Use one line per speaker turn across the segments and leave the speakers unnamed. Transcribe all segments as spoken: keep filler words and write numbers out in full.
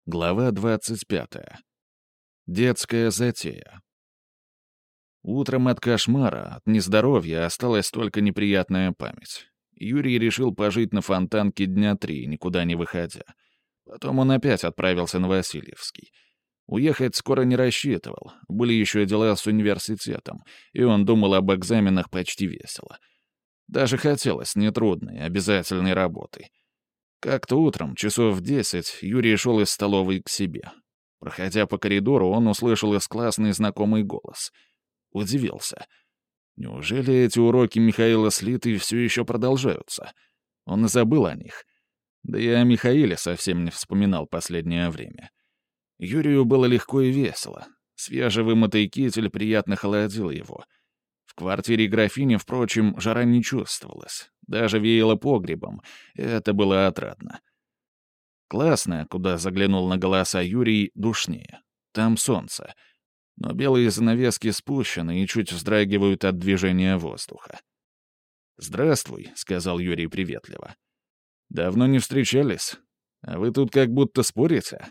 Глава двадцать пятая. Детская затея. Утром от кошмара, от нездоровья осталась только неприятная память. Юрий решил пожить на Фонтанке дня три, никуда не выходя. Потом он опять отправился на Васильевский. Уехать скоро не рассчитывал, были еще дела с университетом, и он думал об экзаменах почти весело. Даже хотелось нетрудной, обязательной работы. Как-то утром, часов в десять, Юрий шел из столовой к себе. Проходя по коридору, он услышал из классный знакомый голос. Удивился. Неужели эти уроки Михаила Слиты все еще продолжаются? Он и забыл о них. Да и о Михаиле совсем не вспоминал последнее время. Юрию было легко и весело. Свежевымытый китель приятно холодил его. В квартире графини, впрочем, жара не чувствовалась. Даже веяло погребом, и это было отрадно. Классно, куда заглянул на голоса Юрий, душнее. Там солнце. Но белые занавески спущены и чуть вздрагивают от движения воздуха. «Здравствуй», — сказал Юрий приветливо. «Давно не встречались? А вы тут как будто спорите?»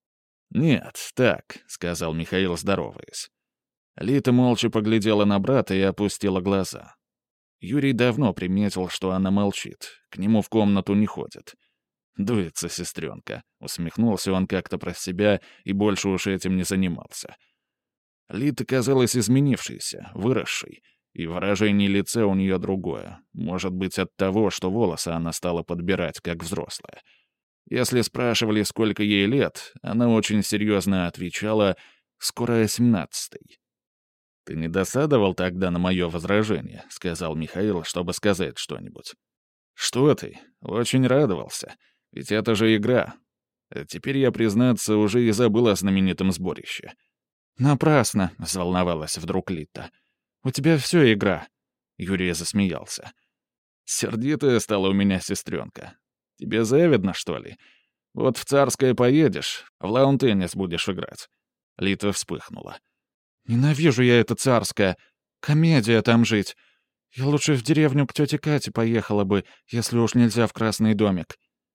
«Нет, так», — сказал Михаил, здороваясь. Лита молча поглядела на брата и опустила глаза. Юрий давно приметил, что она молчит, к нему в комнату не ходит. «Дуется сестренка», — усмехнулся он как-то про себя и больше уж этим не занимался. Лита казалась изменившейся, выросшей, и выражение лица у нее другое, может быть, от того, что волосы она стала подбирать, как взрослая. Если спрашивали, сколько ей лет, она очень серьезно отвечала «скоро семнадцатый». «Ты не досадовал тогда на мое возражение?» — сказал Михаил, чтобы сказать что-нибудь. «Что ты? Очень радовался. Ведь это же игра. А теперь я, признаться, уже и забыл о знаменитом сборище».
«Напрасно», — взволновалась вдруг Лита. «У тебя все игра».
Юрий засмеялся. «Сердитая стала у меня сестренка. Тебе завидно, что ли? Вот в Царское поедешь, в лаун-теннис будешь играть». Лита вспыхнула.
«Ненавижу я это Царское. Комедия там жить. Я лучше в деревню к тете Кате поехала бы, если уж нельзя в Красный домик».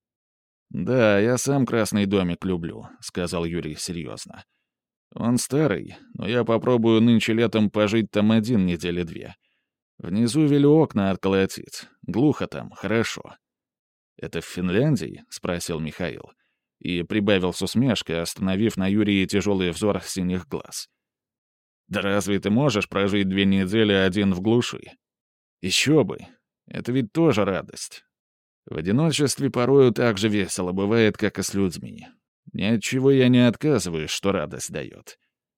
«Да, я сам Красный домик люблю», — сказал Юрий серьезно. «Он старый, но я попробую нынче летом пожить там один недели две. Внизу велю окна отколотить. Глухо там, хорошо». «Это в Финляндии?» — спросил Михаил. И прибавил с усмешкой, остановив на Юрии тяжелый взор синих глаз. «Да разве ты можешь прожить две недели один в глуши? Еще бы. Это ведь тоже радость. В одиночестве порою так же весело бывает, как и с людьми. Ни от чего я не отказываюсь, что радость дает».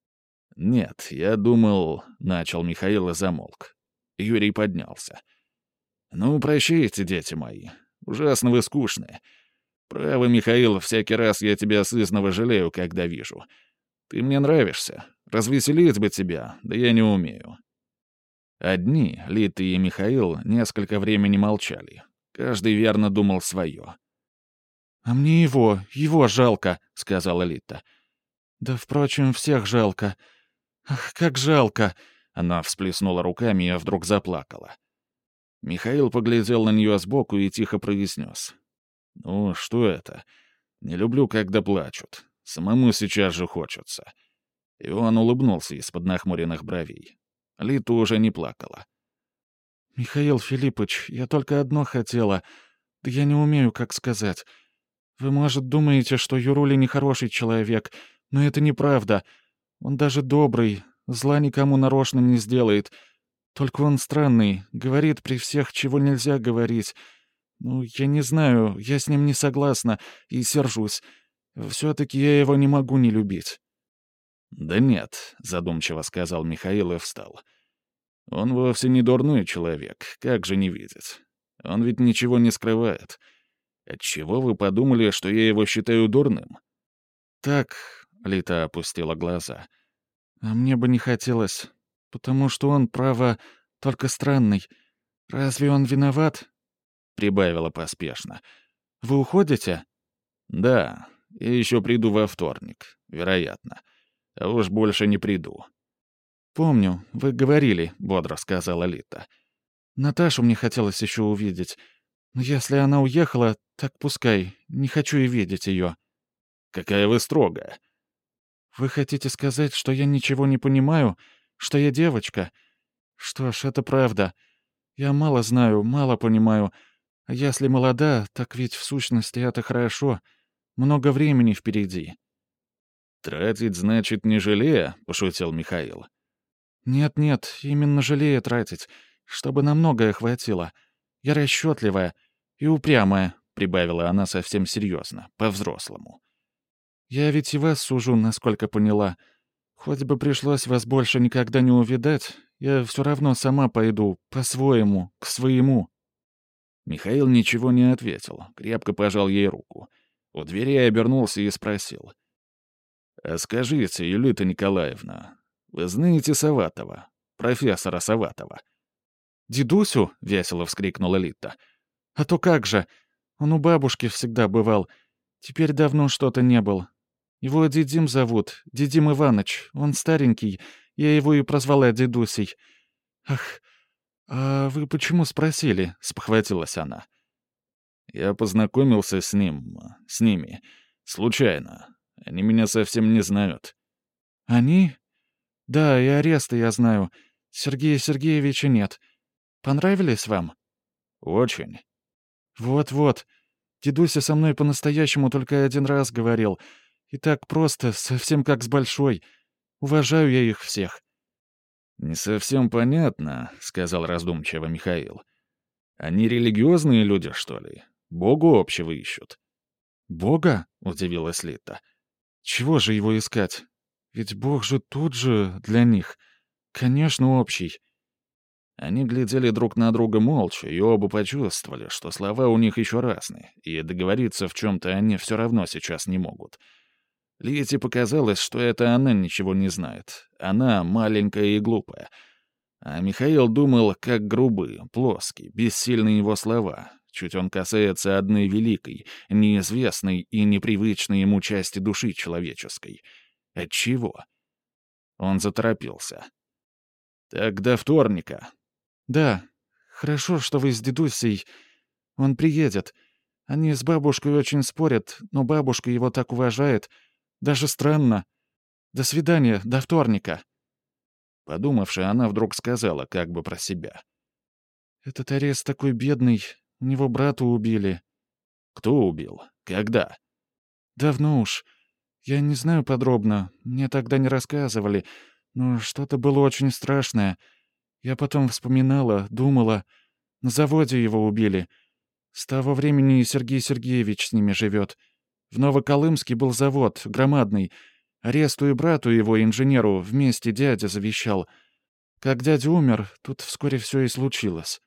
«Нет, я думал...» — начал Михаил и замолк. Юрий поднялся. «Ну, прощайте, дети мои. Ужасно вы скучные. Право, Михаил, всякий раз я тебя сызново жалею, когда вижу. Ты мне нравишься. Развеселить бы тебя, да я не умею». Одни, Лита и Михаил, несколько времени молчали. Каждый верно думал свое.
«А мне его, его жалко», — сказала Лита. «Да, впрочем, всех жалко. Ах, как жалко!» Она всплеснула руками и вдруг заплакала. Михаил поглядел на нее сбоку и тихо произнес. «Ну, что это? Не люблю, когда плачут. Самому сейчас же хочется». И он улыбнулся из-под нахмуренных бровей. Лита уже не плакала. «Михаил Филиппович, я только одно хотела. Да я не умею, как сказать. Вы, может, думаете, что Юруля нехороший человек, но это неправда. Он даже добрый, зла никому нарочно не сделает. Только он странный, говорит при всех, чего нельзя говорить. Ну, я не знаю, я с ним не согласна и сержусь. Все-таки я его не могу не любить».
«Да нет», — задумчиво сказал Михаил и встал. «Он вовсе не дурной человек, как же не видеть? Он ведь ничего не скрывает. Отчего вы подумали, что я его считаю дурным?»
«Так», — Лита опустила глаза, — «а мне бы не хотелось, потому что он, право, только странный. Разве он виноват?» Прибавила поспешно. «Вы уходите?»
«Да, я еще приду во вторник, вероятно. А уж больше не приду».
«Помню, вы говорили», — бодро сказала Лита. «Наташу мне хотелось еще увидеть. Но если она уехала, так пускай, не хочу и видеть ее».
Какая вы строгая».
«Вы хотите сказать, что я ничего не понимаю? Что я девочка? Что ж, это правда. Я мало знаю, мало понимаю. А если молода, так ведь в сущности это хорошо. Много времени впереди».
«Тратить, значит, не жалея?» — пошутил Михаил.
«Нет-нет, именно жалею тратить, чтобы на многое хватило. Я расчетливая и упрямая», — прибавила она совсем серьезно, по-взрослому. «Я ведь и вас сужу, насколько поняла. Хоть бы пришлось вас больше никогда не увидать, я все равно сама пойду, по-своему, к своему».
Михаил ничего не ответил, крепко пожал ей руку. У двери обернулся и спросил. «А скажите, Юлита Николаевна, вы знаете Саватова, профессора Саватова?»
«Дедусю?» — весело вскрикнула Лита. «А то как же! Он у бабушки всегда бывал. Теперь давно что-то не был. Его Дедим зовут, Дедим Иваныч. Он старенький, я его и прозвала Дедусей. Ах, а вы почему спросили?» — спохватилась она.
«Я познакомился с ним, с ними, случайно. Они меня совсем не знают».
«Они? Да, и ареста я знаю. Сергея Сергеевича нет. Понравились вам?»
«Очень».
«Вот-вот. Дедуся со мной по-настоящему только один раз говорил. И так просто, совсем как с Большой. Уважаю я их всех».
«Не совсем понятно», — сказал раздумчиво Михаил. «Они религиозные люди, что ли? Богу общего ищут».
«Бога?» — удивилась Лита. «Чего же его искать? Ведь Бог же тут же для них. Конечно, общий».
Они глядели друг на друга молча, и оба почувствовали, что слова у них еще разные, и договориться в чем-то они все равно сейчас не могут. Лите показалось, что это она ничего не знает. Она маленькая и глупая. А Михаил думал, как грубы, плоские, бессильны его слова. Чуть он касается одной великой, неизвестной и непривычной ему части души человеческой. Отчего? Он заторопился. «Так до вторника».
«Да, хорошо, что вы с дедусей. Он приедет. Они с бабушкой очень спорят, но бабушка его так уважает. Даже странно. До свидания, до вторника».
Подумавши, она вдруг сказала, как бы про себя.
«Этот арест такой бедный. У него брата убили».
«Кто убил? Когда?»
«Давно уж. Я не знаю подробно. Мне тогда не рассказывали. Но что-то было очень страшное. Я потом вспоминала, думала. На заводе его убили. С того времени и Сергей Сергеевич с ними живет. В Новоколымске был завод, громадный. Аресту и брату его, инженеру, вместе дядя завещал. Как дядя умер, тут вскоре все и случилось».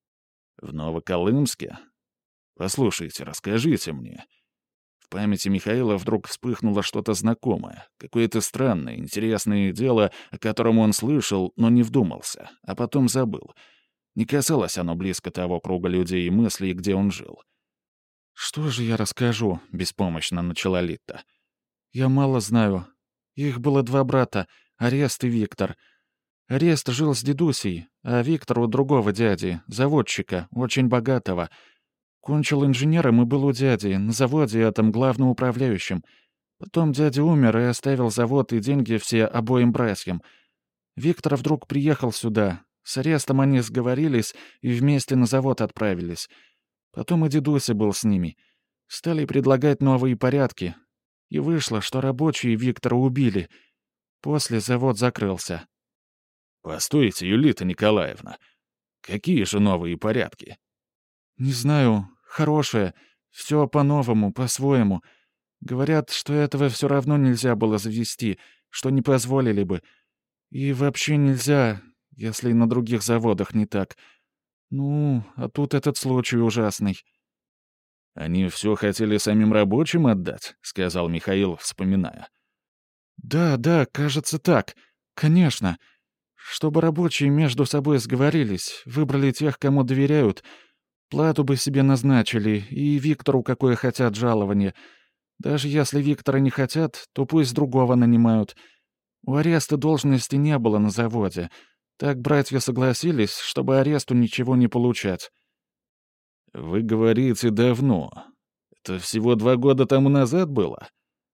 «В Новоколымске? Послушайте, расскажите мне». В памяти Михаила вдруг вспыхнуло что-то знакомое, какое-то странное, интересное дело, о котором он слышал, но не вдумался, а потом забыл. Не касалось оно близко того круга людей и мыслей, где он жил.
«Что же я расскажу?» — беспомощно начала Лита. «Я мало знаю. Их было два брата, Арест и Виктор. Арест жил с дедусей, а Виктор у другого дяди, заводчика, очень богатого. Кончил инженером и был у дяди, на заводе этом главным управляющим. Потом дядя умер и оставил завод и деньги все обоим братьям. Виктор вдруг приехал сюда. С Арестом они сговорились и вместе на завод отправились. Потом и дедуся был с ними. Стали предлагать новые порядки. И вышло, что рабочие Виктора убили. После завод закрылся».
«Постойте, Юлита Николаевна, какие же новые порядки?»
«Не знаю. Хорошее. Все по-новому, по-своему. Говорят, что этого все равно нельзя было завести, что не позволили бы. И вообще нельзя, если на других заводах не так. Ну, а тут этот случай ужасный».
«Они все хотели самим рабочим отдать», — сказал Михаил, вспоминая.
«Да, да, кажется так. Конечно. Чтобы рабочие между собой сговорились, выбрали тех, кому доверяют, плату бы себе назначили, и Виктору какое хотят жалование. Даже если Виктора не хотят, то пусть другого нанимают. У Ареста должности не было на заводе. Так братья согласились, чтобы Аресту ничего не получать».
«Вы говорите давно. Это всего два года тому назад было?»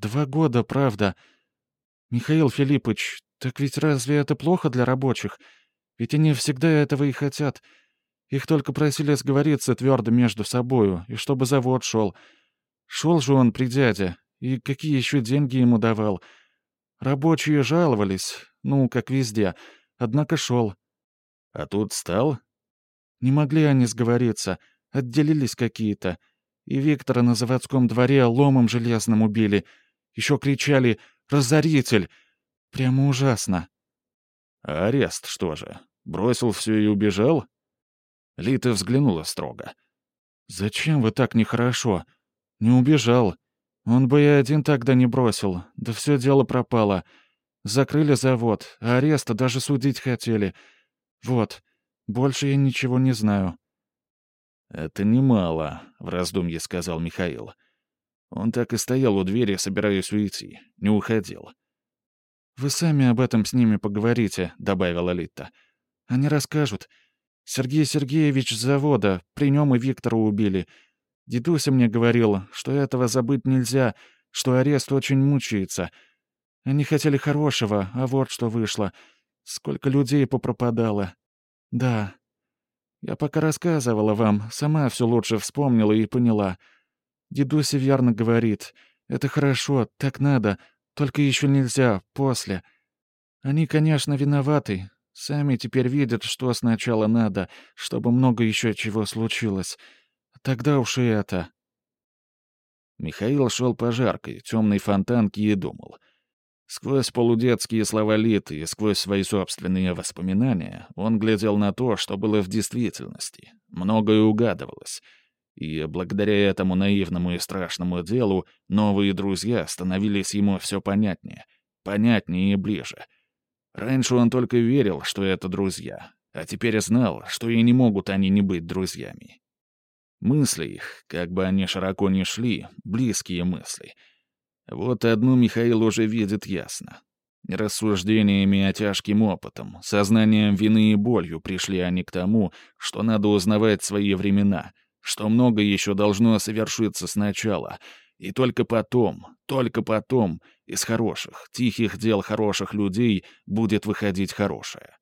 Два года, правда. Михаил Филиппович, так ведь разве это плохо для рабочих? Ведь они всегда этого и хотят. Их только просили сговориться твердо между собою, и чтобы завод шел. Шел же он при дяде, и какие еще деньги ему давал. Рабочие жаловались, ну, как везде, однако шел.
А тут стал?
Не могли они сговориться, отделились какие-то. И Виктора на заводском дворе ломом железным убили. Еще кричали «Разоритель!» Прямо ужасно.
А арест что же? Бросил все и убежал? Лита взглянула строго.
«Зачем вы так нехорошо? Не убежал. Он бы и один тогда не бросил. Да все дело пропало. Закрыли завод, а ареста даже судить хотели. Вот. Больше я ничего не знаю».
«Это немало», — в раздумье сказал Михаил. Он так и стоял у двери, собираясь уйти. Не уходил.
«Вы сами об этом с ними поговорите», — добавила Лита. «Они расскажут. Сергей Сергеевич с завода, при нем и Виктора убили. Дедуся мне говорил, что этого забыть нельзя, что арест очень мучается. Они хотели хорошего, а вот что вышло. Сколько людей попропадало. Да. Я пока рассказывала вам, сама все лучше вспомнила и поняла. Дедуся верно говорит. Это хорошо, так надо, только еще нельзя, после. Они, конечно, виноваты. Сами теперь видят, что сначала надо, чтобы много еще чего случилось. Тогда уж и это».
Михаил шел по жаркой, темной фонтанке и думал. Сквозь полудетские слова Литы и сквозь свои собственные воспоминания он глядел на то, что было в действительности. Многое угадывалось. И благодаря этому наивному и страшному делу новые друзья становились ему все понятнее, понятнее и ближе. Раньше он только верил, что это друзья, а теперь знал, что и не могут они не быть друзьями. Мысли их, как бы они широко ни шли, близкие мысли. Вот одну Михаил уже видит ясно. Не рассуждениями, а тяжким опытом, сознанием вины и болью пришли они к тому, что надо узнавать свои времена, что многое еще должно совершиться сначала, и только потом, только потом из хороших, тихих дел хороших людей будет выходить хорошее.